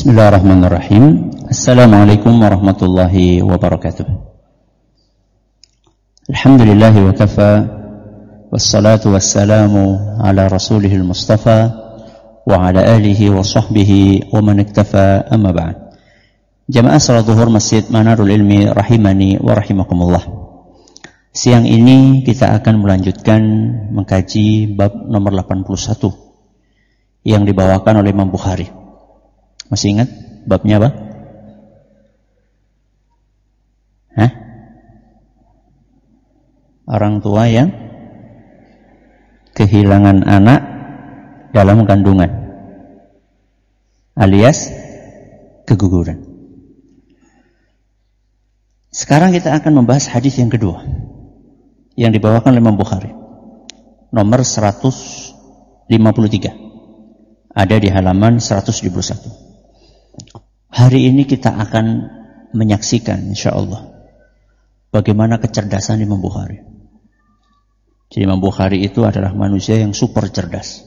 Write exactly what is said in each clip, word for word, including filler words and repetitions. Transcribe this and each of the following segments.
Bismillahirrahmanirrahim. Assalamualaikum warahmatullahi wabarakatuh. Alhamdulillahi wa kafa, wassalatu wassalamu ala rasulihil mustafa wa ala alihi wa sahbihi wa man iktafa, amma ba'd. Jamaah salat zuhur Masjid Manarul Ilmi rahimani wa rahimakumullah. Siang ini kita akan melanjutkan mengkaji bab nomor delapan puluh satu yang dibawakan oleh Imam Bukhari. Masih ingat babnya apa? Hah? Orang tua yang kehilangan anak dalam kandungan alias keguguran. Sekarang kita akan membahas hadis yang kedua yang dibawakan oleh Imam Bukhari, nomor seratus lima puluh tiga, ada di halaman seratus tujuh puluh satu. Hari ini kita akan menyaksikan insyaallah bagaimana kecerdasan Imam Bukhari. Jadi Imam Bukhari itu adalah manusia yang super cerdas.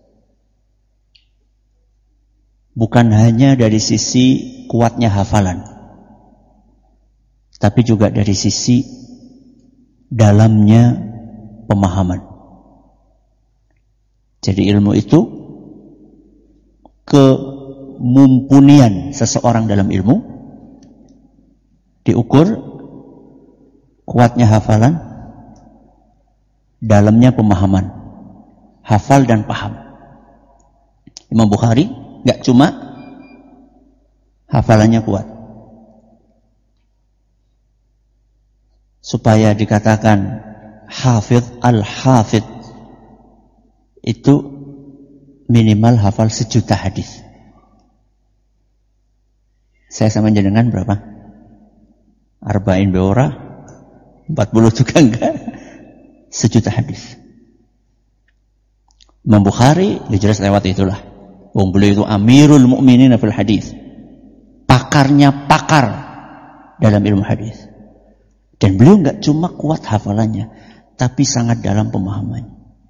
Bukan hanya dari sisi kuatnya hafalan, tapi juga dari sisi dalamnya pemahaman. Jadi ilmu itu kemumpunian seseorang dalam ilmu diukur kuatnya hafalan, dalamnya pemahaman, hafal dan paham. Imam Bukhari gak cuma hafalannya kuat, supaya dikatakan hafidh al-hafidh itu minimal hafal sejuta hadis. Saya sama jenengan berapa? Arba'in beora, empat puluh juga enggak, sejuta hadis. Imam Bukhari ya jelas lewat itulah. Wong beliau itu amirul mu'minin fil hadis, pakarnya pakar dalam ilmu hadis. Dan beliau enggak cuma kuat hafalannya, tapi sangat dalam pemahamannya.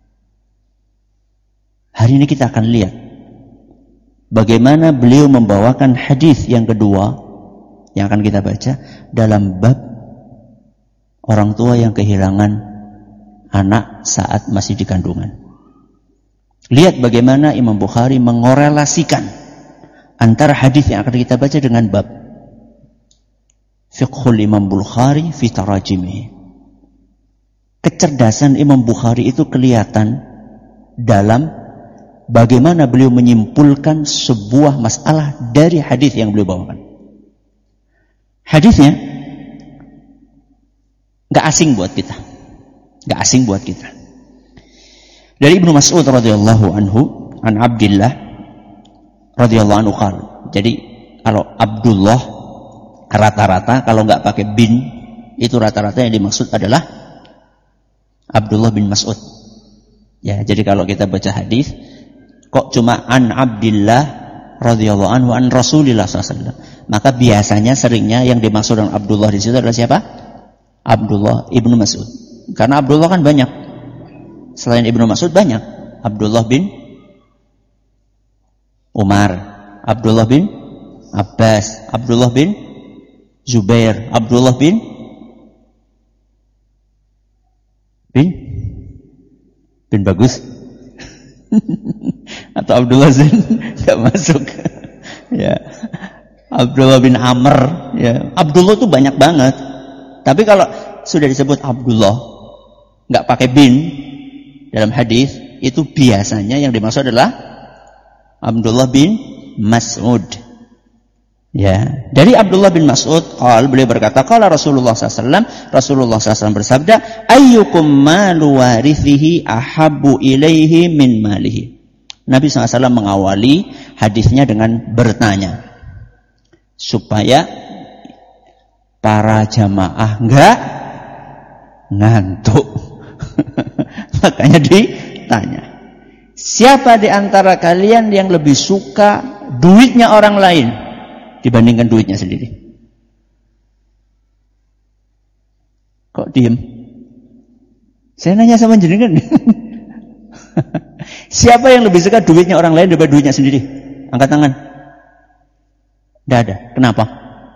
Hari ini kita akan lihat bagaimana beliau membawakan hadis yang kedua yang akan kita baca dalam bab orang tua yang kehilangan anak saat masih di kandungan. Lihat bagaimana Imam Bukhari mengorelasikan antara hadis yang akan kita baca dengan bab Fiqhul Imam Bukhari fi tarajimihi. Kecerdasan Imam Bukhari itu kelihatan dalam bagaimana beliau menyimpulkan sebuah masalah dari hadis yang beliau bawakan. Hadisnya gak asing buat kita, gak asing buat kita. Dari Ibnu Mas'ud radhiyallahu anhu, an Abdillah radhiyallahu anhu qala. Jadi kalau Abdullah rata-rata kalau nggak pakai bin itu rata-rata yang dimaksud adalah Abdullah bin Mas'ud. Ya, jadi kalau kita baca hadis kok cuma an Abdillah radhiyallahu anhu an Rasulillah sallallahu alaihi wasallam, maka biasanya seringnya yang dimaksud dengan Abdullah di situ adalah siapa? Abdullah ibnu Mas'ud. Karena Abdullah kan banyak. Selain ibnu Mas'ud banyak. Abdullah bin Umar, Abdullah bin Abbas, Abdullah bin Zubair, Abdullah bin bin bin bagus atau Abdullah Zain nggak masuk. Ya, Abdullah bin Amr. Ya, Abdullah tuh banyak banget. Tapi kalau sudah disebut Abdullah nggak pakai bin dalam hadis, itu biasanya yang dimaksud adalah Abdullah bin Mas'ud. Ya, dari Abdullah bin Mas'ud, qala beliau berkata, qala Rasulullah sallallahu alaihi wasallam, Rasulullah sallallahu alaihi wasallam bersabda, ayyukum malu warithihi ahabbu ilaihi min malihi. Nabi sallallahu alaihi wasallam mengawali hadisnya dengan bertanya supaya para jamaah enggak ngantuk. Makanya ditanya, siapa di antara kalian yang lebih suka duitnya orang lain dibandingkan duitnya sendiri? Kok diem? Saya nanya sama jenengan. Siapa yang lebih suka duitnya orang lain daripada duitnya sendiri? Angkat tangan. Tidak ada. Kenapa?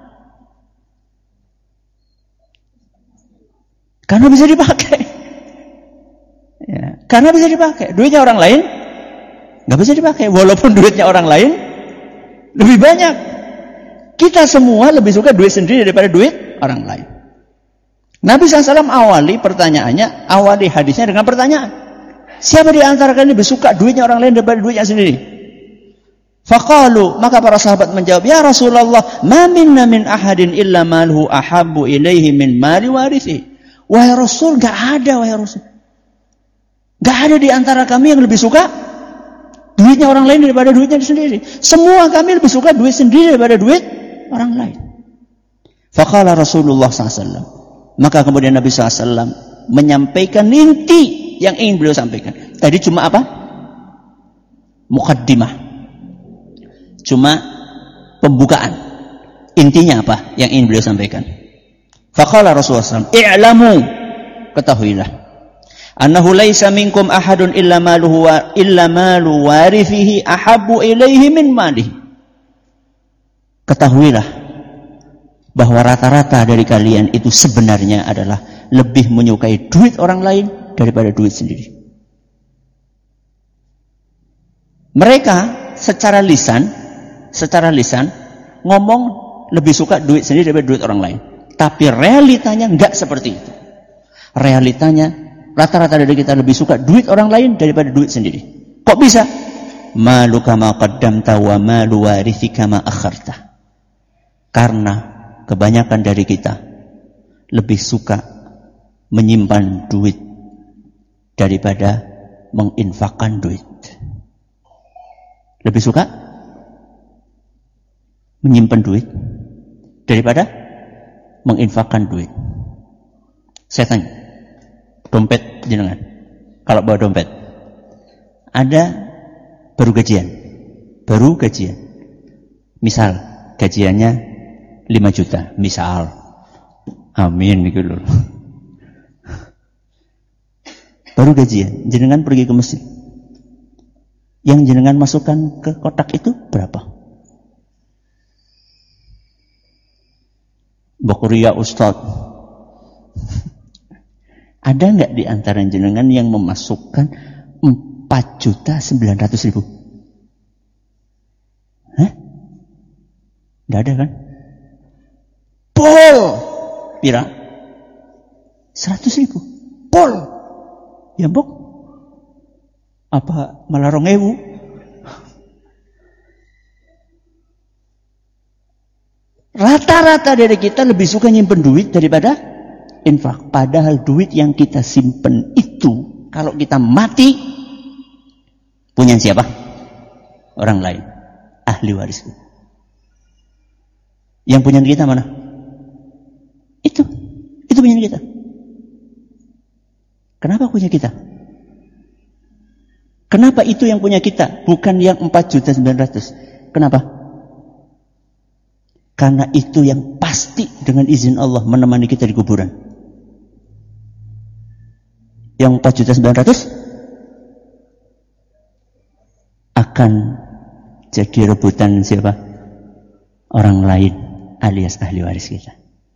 Karena bisa dipakai. Ya, karena bisa dipakai. Duitnya orang lain nggak bisa dipakai. Walaupun duitnya orang lain lebih banyak. Kita semua lebih suka duit sendiri daripada duit orang lain. Nabi shallallahu alaihi wasallam awali pertanyaannya, awali hadisnya dengan pertanyaan. Siapa di antara kalian lebih suka duitnya orang lain daripada duitnya sendiri? Faqalu, maka para sahabat menjawab, ya Rasulullah, ma minna min ahadin illa malhu ahabbu ilaihi min mali warithi. Wahai Rasul, enggak ada wahai Rasul. Enggak ada di antara kami yang lebih suka duitnya orang lain daripada duitnya sendiri. Semua kami lebih suka duit sendiri daripada duit orang lain. Faqala Rasulullah sallallahu alaihi wasallam. Maka kemudian Nabi shallallahu alaihi wasallam menyampaikan inti yang ingin beliau sampaikan. Tadi cuma apa? Muqaddimah. Cuma pembukaan. Intinya apa yang ingin beliau sampaikan? Faqala Rasulullah sallallahu alaihi wasallam, "I'lamu," ketahuilah, "annahu laisa minkum ahadun illa maluhu wa illa malu warithihi ahabbu ilaihi min malihi." Ketahuilah bahwa rata-rata dari kalian itu sebenarnya adalah lebih menyukai duit orang lain daripada duit sendiri. Mereka secara lisan, secara lisan ngomong lebih suka duit sendiri daripada duit orang lain. Tapi realitanya enggak seperti itu. Realitanya rata-rata dari kita lebih suka duit orang lain daripada duit sendiri. Kok bisa? Malu kama qaddamta wa malu warithika ma akharta. Karena kebanyakan dari kita lebih suka menyimpan duit daripada menginfakkan duit. Lebih suka menyimpan duit daripada menginfakkan duit. Saya tanya, dompet jenengan, kalau bawa dompet, ada baru gajian, baru gajian. Misal gajiannya lima juta, misal. Amin gitu loh. Baru gajian, jenengan pergi ke masjid. Yang jenengan masukkan ke kotak itu berapa? Bokuria Ustaz. Ada nggak di antara jenengan yang memasukkan empat juta sembilan ratus ribu? Hah? Nggak ada kan? Pol! Pira? Seratus ribu. Pol! Ya bok? Apa malah rong ewu? Rata-rata dari kita lebih suka nyimpen duit daripada infak. Padahal duit yang kita simpen itu, kalau kita mati, punya siapa? Orang lain. Ahli waris. Yang punya kita mana? Itu. Itu punya kita. Kenapa punya kita? Kenapa itu yang punya kita? Bukan yang empat juta sembilan ratus. Kenapa? Karena itu yang pasti dengan izin Allah menemani kita di kuburan. Yang empat juta sembilan ratus akan jadi rebutan siapa? Orang lain alias ahli waris kita.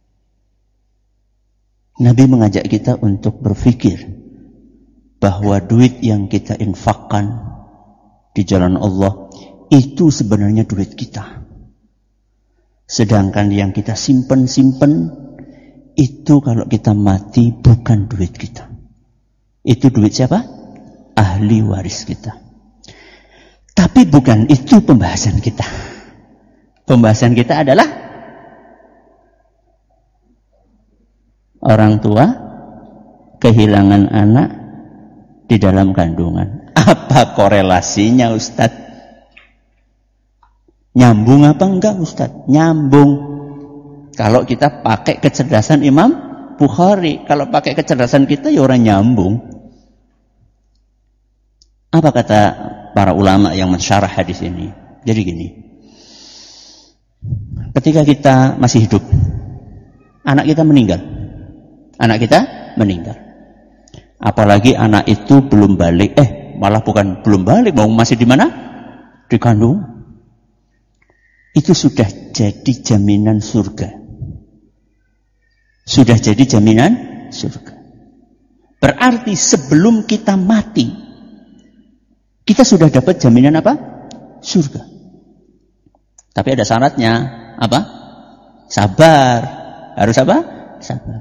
Nabi mengajak kita untuk berpikir bahwa duit yang kita infakkan di jalan Allah itu sebenarnya duit kita. Sedangkan yang kita simpen-simpen itu kalau kita mati bukan duit kita. Itu duit siapa? Ahli waris kita. Tapi bukan itu pembahasan kita. Pembahasan kita adalah orang tua kehilangan anak di dalam kandungan. Apa korelasinya Ustadz? Nyambung apa enggak Ustadz? Nyambung. Kalau kita pakai kecerdasan Imam Bukhari. Kalau pakai kecerdasan kita ya orang nyambung. Apa kata para ulama yang mensyarah hadis ini? Jadi gini. Ketika kita masih hidup, anak kita meninggal. Anak kita meninggal. Apalagi anak itu belum balik. Eh, malah bukan belum balik, mau masih di mana? Di kandung. Itu sudah jadi jaminan surga. Sudah jadi jaminan surga. Berarti sebelum kita mati, kita sudah dapat jaminan apa? Surga. Tapi ada syaratnya, apa? Sabar. Harus apa? Sabar.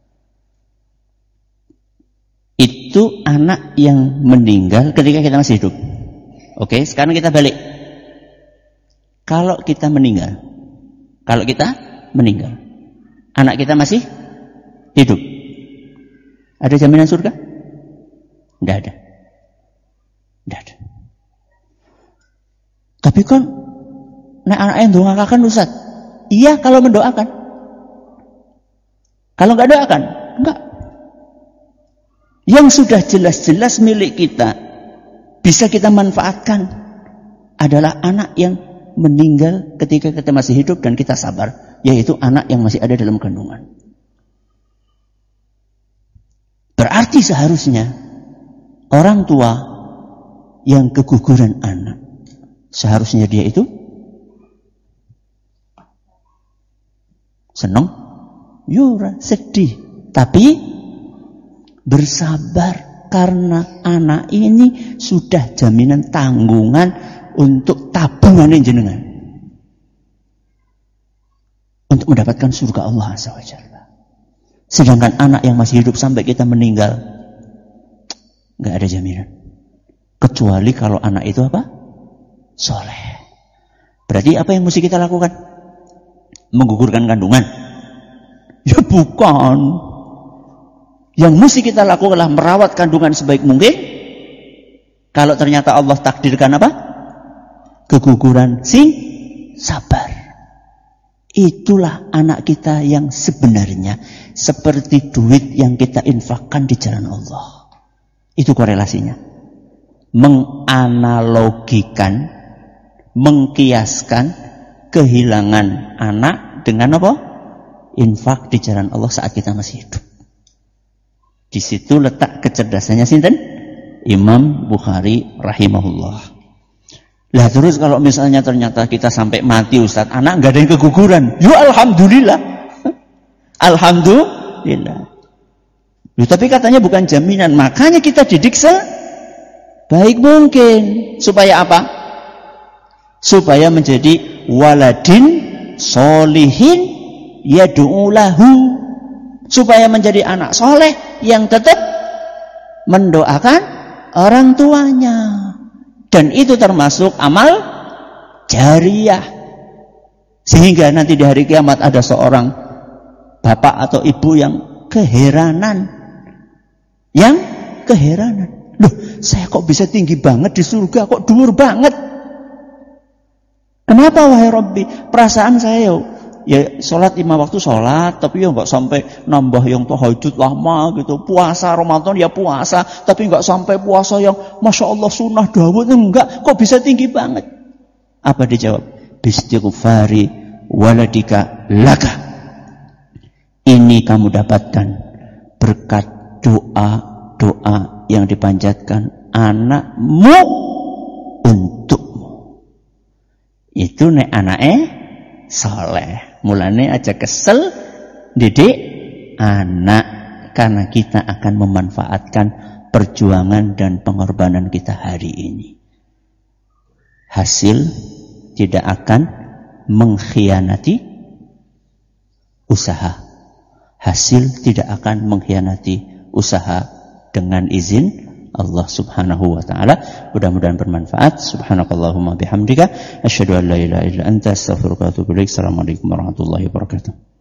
Itu anak yang meninggal ketika kita masih hidup. Oke, sekarang kita balik. Kalau kita meninggal, kalau kita meninggal, anak kita masih hidup, ada jaminan surga? Tidak ada. Tidak ada. Tapi kan, nek anak yang doakan Ustaz. Iya kalau mendoakan. Kalau nggak doakan, enggak. Yang sudah jelas-jelas milik kita, bisa kita manfaatkan, adalah anak yang meninggal ketika kita masih hidup dan kita sabar, yaitu anak yang masih ada dalam kandungan. Berarti seharusnya orang tua yang keguguran anak, seharusnya dia itu senang, yura, sedih, tapi bersabar karena anak ini sudah jaminan tanggungan untuk tabungan jenengan untuk mendapatkan surga Allah Azza wa Jalla. Sedangkan anak yang masih hidup sampai kita meninggal, nggak ada jaminan. Kecuali kalau anak itu apa? Soleh. Berarti apa yang mesti kita lakukan? Menggugurkan kandungan? Ya bukan. Yang mesti kita lakukan adalah merawat kandungan sebaik mungkin. Kalau ternyata Allah takdirkan apa? Keguguran, sing sabar. Itulah anak kita yang sebenarnya seperti duit yang kita infakkan di jalan Allah. Itu korelasinya. Menganalogikan, mengkiaskan kehilangan anak dengan apa? Infak di jalan Allah saat kita masih hidup. Di situ letak kecerdasannya sinten? Imam Bukhari rahimahullah. Lah terus kalau misalnya ternyata kita sampai mati Ustaz, anak nggak ada yang keguguran, yo alhamdulillah, alhamdulillah. Loh, tapi katanya bukan jaminan, makanya kita didik sebaik mungkin supaya apa? Supaya menjadi waladin solihin yad'u lahu, supaya menjadi anak soleh yang tetap mendoakan orang tuanya. Dan itu termasuk amal jariyah. Sehingga nanti di hari kiamat ada seorang bapak atau ibu yang keheranan. Yang keheranan. Loh, saya kok bisa tinggi banget di surga, kok dhuwur banget. Kenapa wahai Rabbi? Perasaan saya ya sholat lima waktu sholat, tapi ya nggak sampai nambah yang tahajud lama gitu. Puasa Ramadan ya puasa, tapi nggak sampai puasa yang masya Allah sunnah Dawud, enggak. Kok bisa tinggi banget? Apa dijawab? Bistighfari waladika laka. Ini kamu dapatkan berkat doa-doa yang dipanjatkan anakmu untukmu. Itu nek anake soleh. Mulane aja kesel didik anak, karena kita akan memanfaatkan perjuangan dan pengorbanan kita hari ini. Hasil tidak akan mengkhianati usaha. Hasil tidak akan mengkhianati usaha dengan izin Allah Subhanahu wa taala. Mudah-mudahan bermanfaat. Subhanakallahumma bihamdika asyhadu an la ilaha illa anta astaghfiruka wa atubu ilaik. Assalamualaikum warahmatullahi wabarakatuh.